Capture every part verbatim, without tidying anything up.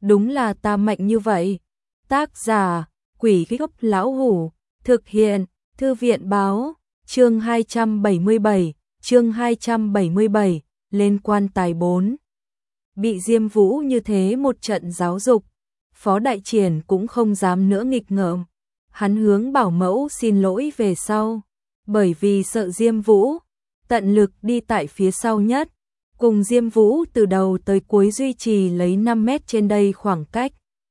đúng là ta mạnh như vậy. Tác giả, Quỷ Gốc Lão Hủ, thực hiện, Thư viện báo, chương hai trăm bảy mươi bảy, chương hai trăm bảy mươi bảy, lên quan tài bốn. Bị Diêm Vũ như thế một trận giáo dục, Phó Đại Triển cũng không dám nữa nghịch ngợm. Hắn hướng bảo mẫu xin lỗi về sau, bởi vì sợ Diêm Vũ, tận lực đi tại phía sau nhất, cùng Diêm Vũ từ đầu tới cuối duy trì lấy năm mét trên đây khoảng cách.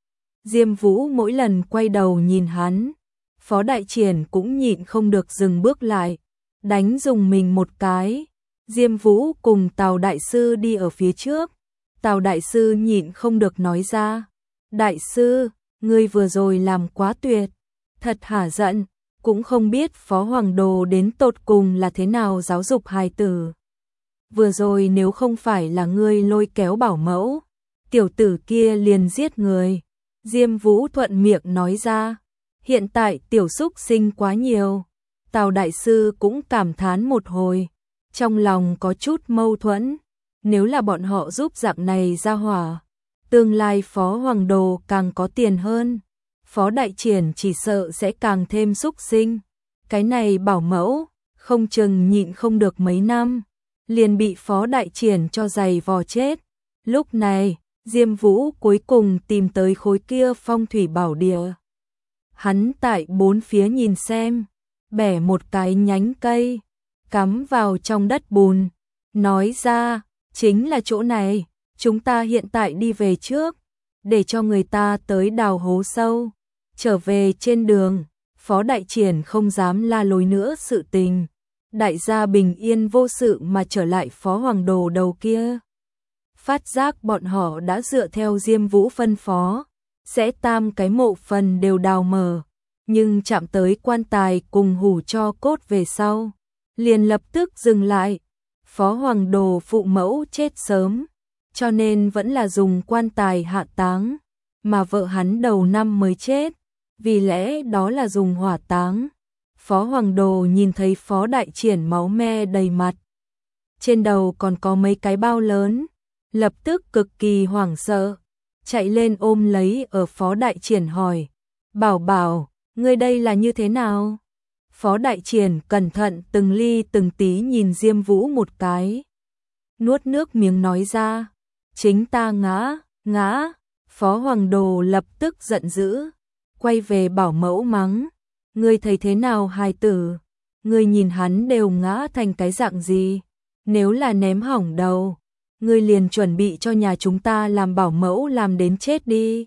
Diêm Vũ mỗi lần quay đầu nhìn hắn, Phó Đại Triển cũng nhịn không được dừng bước lại, đánh dùng mình một cái. Diêm Vũ cùng Tào Đại Sư đi ở phía trước, Tào Đại Sư nhịn không được nói ra, Đại Sư, ngươi vừa rồi làm quá tuyệt, thật hả giận, cũng không biết Phó Hoàng Đồ đến tột cùng là thế nào giáo dục hài tử. Vừa rồi nếu không phải là ngươi lôi kéo bảo mẫu, tiểu tử kia liền giết người. Diêm Vũ thuận miệng nói ra, hiện tại tiểu xúc sinh quá nhiều. Tào Đại Sư cũng cảm thán một hồi, trong lòng có chút mâu thuẫn, nếu là bọn họ giúp dạng này ra hỏa, tương lai Phó Hoàng Đồ càng có tiền hơn, Phó Đại Triển chỉ sợ sẽ càng thêm xúc sinh. Cái này bảo mẫu, không chừng nhịn không được mấy năm, liền bị Phó Đại Triển cho giày vò chết. Lúc này, Diêm Vũ cuối cùng tìm tới khối kia phong thủy bảo địa. Hắn tại bốn phía nhìn xem, bẻ một cái nhánh cây, cắm vào trong đất bùn, nói ra, chính là chỗ này, chúng ta hiện tại đi về trước, để cho người ta tới đào hố sâu. Trở về trên đường, Phó Đại Triển không dám la lối nữa sự tình. Đại gia bình yên vô sự mà trở lại Phó Hoàng Đồ đầu kia. Phát giác bọn họ đã dựa theo Diêm Vũ phân phó, sẽ tam cái mộ phần đều đào mở, nhưng chạm tới quan tài cùng hủ cho cốt về sau, liền lập tức dừng lại. Phó Hoàng Đồ phụ mẫu chết sớm, cho nên vẫn là dùng quan tài hạ táng, mà vợ hắn đầu năm mới chết, vì lẽ đó là dùng hỏa táng. Phó Hoàng Đồ nhìn thấy Phó Đại Triển máu me đầy mặt, trên đầu còn có mấy cái bao lớn, lập tức cực kỳ hoảng sợ, chạy lên ôm lấy ở Phó Đại Triển hỏi, bảo bảo, ngươi đây là như thế nào? Phó Đại Triển cẩn thận từng ly từng tí nhìn Diêm Vũ một cái, nuốt nước miếng nói ra, chính ta ngã, ngã. Phó Hoàng Đồ lập tức giận dữ, quay về bảo mẫu mắng, ngươi thấy thế nào hài tử, ngươi nhìn hắn đều ngã thành cái dạng gì, nếu là ném hỏng đầu, ngươi liền chuẩn bị cho nhà chúng ta làm bảo mẫu làm đến chết đi.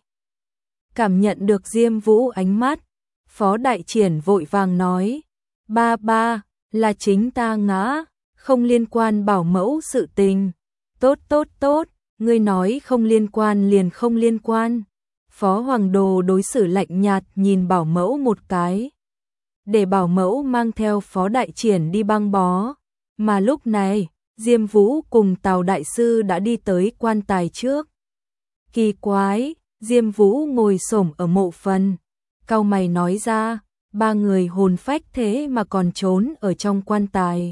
Cảm nhận được Diêm Vũ ánh mắt, Phó Đại Triển vội vàng nói, ba ba, là chính ta ngã, không liên quan bảo mẫu sự tình. Tốt tốt tốt, ngươi nói không liên quan liền không liên quan. Phó Hoàng Đồ đối xử lạnh nhạt nhìn bảo mẫu một cái, để bảo mẫu mang theo Phó Đại Triển đi băng bó. Mà lúc này, Diêm Vũ cùng Tào Đại Sư đã đi tới quan tài trước. Kỳ quái, Diêm Vũ ngồi xổm ở mộ phần, cau mày nói ra, ba người hồn phách thế mà còn trốn ở trong quan tài.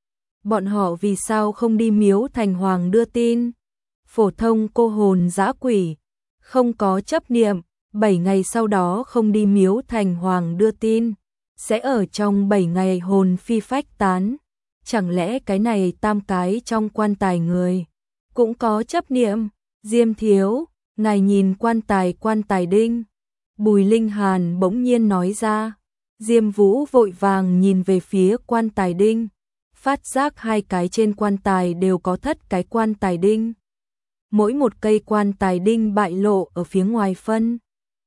Bọn họ vì sao không đi miếu thành hoàng đưa tin? Phổ thông cô hồn dã quỷ, không có chấp niệm, bảy ngày sau đó không đi miếu thành hoàng đưa tin, sẽ ở trong bảy ngày hồn phi phách tán. Chẳng lẽ cái này tam cái trong quan tài người cũng có chấp niệm? Diêm thiếu, ngài nhìn quan tài quan tài đinh. Bùi Linh Hàn bỗng nhiên nói ra. Diêm Vũ vội vàng nhìn về phía quan tài đinh, phát giác hai cái trên quan tài đều có thất cái quan tài đinh. Mỗi một cây quan tài đinh bại lộ ở phía ngoài phân,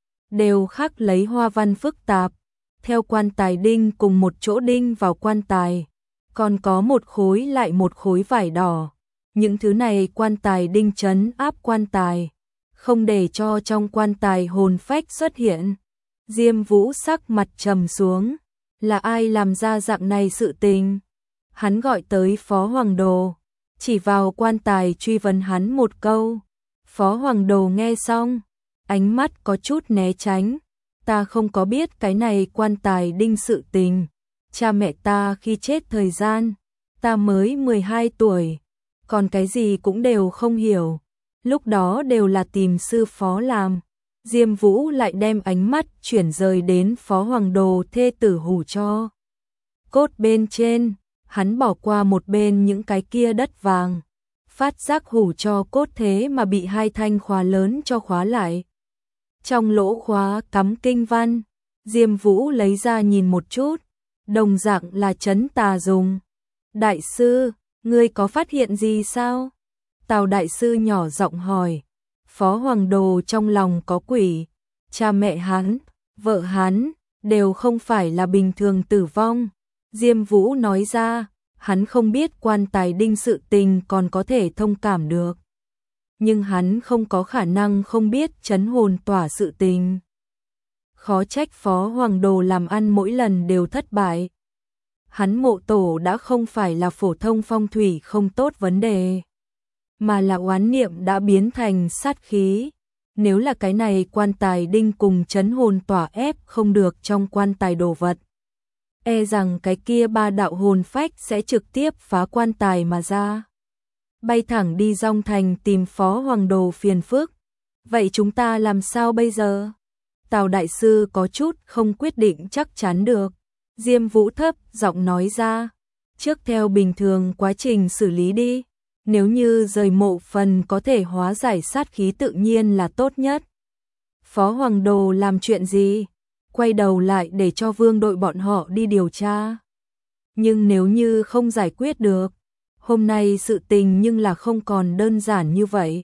đều khắc lấy hoa văn phức tạp, theo quan tài đinh cùng một chỗ đinh vào quan tài, còn có một khối lại một khối vải đỏ. Những thứ này quan tài đinh trấn áp quan tài, không để cho trong quan tài hồn phách xuất hiện. Diêm Vũ sắc mặt trầm xuống, là ai làm ra dạng này sự tình? Hắn gọi tới Phó Hoàng Đồ, chỉ vào quan tài truy vấn hắn một câu. Phó Hoàng Đồ nghe xong, ánh mắt có chút né tránh, ta không có biết cái này quan tài đinh sự tình. Cha mẹ ta khi chết thời gian, ta mới mười hai tuổi, còn cái gì cũng đều không hiểu. lúc đó đều là tìm sư phó làm. Diêm Vũ lại đem ánh mắt chuyển rời đến Phó Hoàng Đồ thê tử Hủ Cho cốt bên trên, hắn bỏ qua một bên những cái kia đất vàng, phát giác Hủ Cho cốt thế mà bị hai thanh khóa lớn cho khóa lại. Trong lỗ khóa cắm kinh văn, Diêm Vũ lấy ra nhìn một chút, đồng dạng là trấn tà dùng. Đại sư, ngươi có phát hiện gì sao? Tào đại sư nhỏ giọng hỏi. Phó Hoàng Đồ trong lòng có quỷ, cha mẹ hắn, vợ hắn, đều không phải là bình thường tử vong. Diêm Vũ nói ra, hắn không biết quan tài đinh sự tình còn có thể thông cảm được. Nhưng hắn không có khả năng không biết trấn hồn tỏa sự tình. Khó trách Phó Hoàng Đồ làm ăn mỗi lần đều thất bại. Hắn mộ tổ đã không phải là phổ thông phong thủy không tốt vấn đề, mà là oán niệm đã biến thành sát khí. Nếu là cái này quan tài đinh cùng trấn hồn tỏa ép không được trong quan tài đồ vật, e rằng cái kia ba đạo hồn phách sẽ trực tiếp phá quan tài mà ra, bay thẳng đi Dong Thành tìm Phó Hoàng Đồ phiền phức. Vậy chúng ta làm sao bây giờ? Tào đại sư có chút không quyết định chắc chắn được. Diêm Vũ thấp giọng nói ra, trước theo bình thường quá trình xử lý đi. Nếu như rời mộ phần có thể hóa giải sát khí tự nhiên là tốt nhất. Phó Hoàng Đồ làm chuyện gì? Quay đầu lại để cho vương đội bọn họ đi điều tra. Nhưng nếu như không giải quyết được, hôm nay sự tình nhưng là không còn đơn giản như vậy.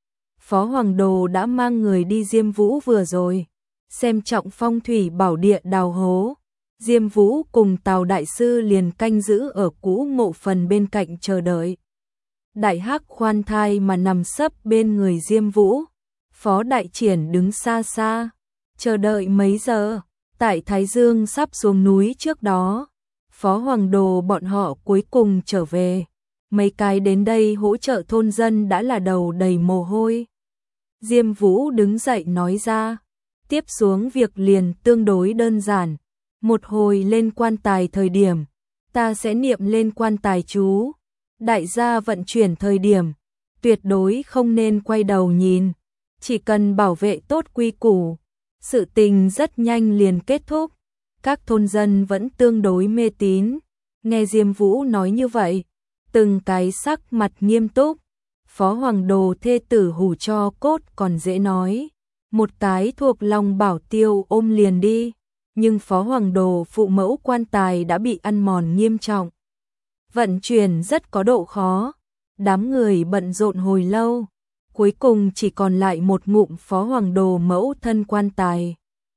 Phó Hoàng Đồ đã mang người đi Diêm Vũ vừa rồi, xem trọng phong thủy bảo địa đào hố. Diêm Vũ cùng Tào đại sư liền canh giữ ở cũ mộ phần bên cạnh chờ đợi. Đại Hắc khoan thai mà nằm sấp bên người Diêm Vũ. Phó Đại Triển đứng xa xa, chờ đợi mấy giờ. Tại Thái Dương sắp xuống núi trước đó, Phó Hoàng Đồ bọn họ cuối cùng trở về. Mấy cái đến đây hỗ trợ thôn dân đã là đầu đầy mồ hôi. Diêm Vũ đứng dậy nói ra, tiếp xuống việc liền tương đối đơn giản. Một hồi lên quan tài thời điểm, ta sẽ niệm lên quan tài chú. Đại gia vận chuyển thời điểm, tuyệt đối không nên quay đầu nhìn, chỉ cần bảo vệ tốt quy củ, sự tình rất nhanh liền kết thúc. Các thôn dân vẫn tương đối mê tín, nghe Diêm Vũ nói như vậy, từng cái sắc mặt nghiêm túc. Phó Hoàng Đồ thê tử Hủ Cho cốt còn dễ nói, một cái thuộc lòng bảo tiêu ôm liền đi, nhưng Phó Hoàng Đồ phụ mẫu quan tài đã bị ăn mòn nghiêm trọng. Vận chuyển rất có độ khó, đám người bận rộn hồi lâu, cuối cùng chỉ còn lại một ngụm Phó Hoàng Đồ mẫu thân quan tài.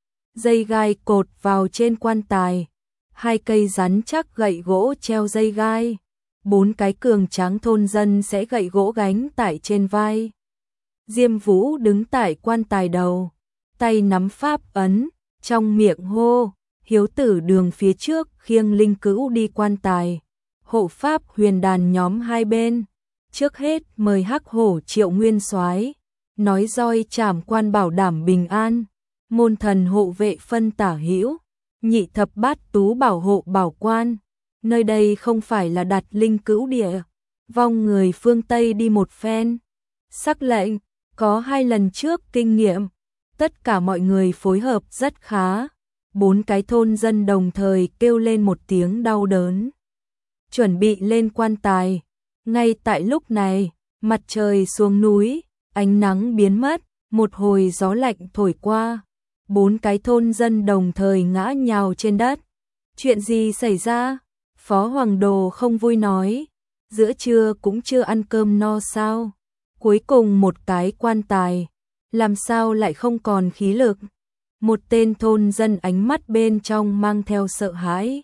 Dây gai cột vào trên quan tài, hai cây rắn chắc gậy gỗ treo dây gai, bốn cái cường tráng thôn dân sẽ gậy gỗ gánh tại trên vai. Diêm Vũ đứng tại quan tài đầu, tay nắm pháp ấn, trong miệng hô, hiếu tử đường phía trước khiêng linh cữu đi quan tài. Hộ pháp huyền đàn nhóm hai bên, trước hết mời Hắc Hổ Triệu Nguyên Soái, nói roi trảm quan bảo đảm bình an, môn thần hộ vệ phân tả hữu, nhị thập bát tú bảo hộ bảo quan. Nơi đây không phải là đặt linh cữu địa, vong người phương Tây đi một phen. Sắc lệnh, có hai lần trước kinh nghiệm, tất cả mọi người phối hợp rất khá. Bốn cái thôn dân đồng thời kêu lên một tiếng đau đớn, chuẩn bị lên quan tài. Ngay tại lúc này, mặt trời xuống núi, ánh nắng biến mất, một hồi gió lạnh thổi qua, bốn cái thôn dân đồng thời ngã nhào trên đất. Chuyện gì xảy ra? Phó Hoàng Đồ không vui nói, giữa trưa cũng chưa ăn cơm no sao? Cuối cùng một cái quan tài, làm sao lại không còn khí lực? Một tên thôn dân ánh mắt bên trong mang theo sợ hãi.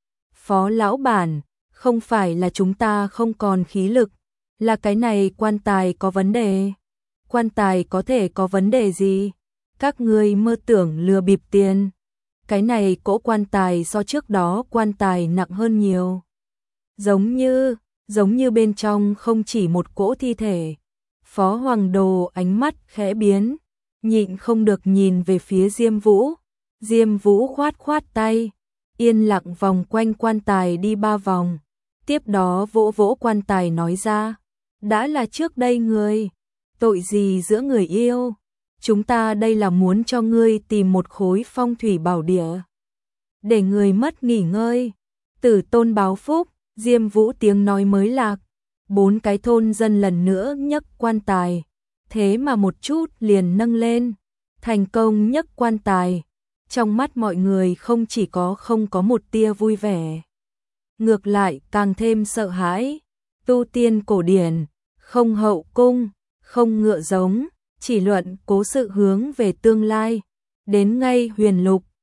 Phó lão bản, không phải là chúng ta không còn khí lực, là cái này quan tài có vấn đề. Quan tài có thể có vấn đề gì? Các ngươi mơ tưởng lừa bịp tiền. Cái này cỗ quan tài so trước đó quan tài nặng hơn nhiều. Giống như, giống như bên trong không chỉ một cỗ thi thể. Phó Hoàng Đồ ánh mắt khẽ biến, nhịn không được nhìn về phía Diêm Vũ. Diêm Vũ khoát khoát tay, yên lặng vòng quanh quan tài đi ba vòng. Tiếp đó vỗ vỗ quan tài nói ra, đã là trước đây người, tội gì giữa người yêu, chúng ta đây là muốn cho ngươi tìm một khối phong thủy bảo địa, để người mất nghỉ ngơi, tử tôn báo phúc. Diêm Vũ tiếng nói mới lạc, bốn cái thôn dân lần nữa nhấc quan tài, thế mà một chút liền nâng lên, thành công nhấc quan tài. Trong mắt mọi người không chỉ có không có một tia vui vẻ, ngược lại càng thêm sợ hãi. Tu tiên cổ điển, không hậu cung, không ngựa giống, chỉ luận cố sự hướng về tương lai. Đến ngay huyền lục,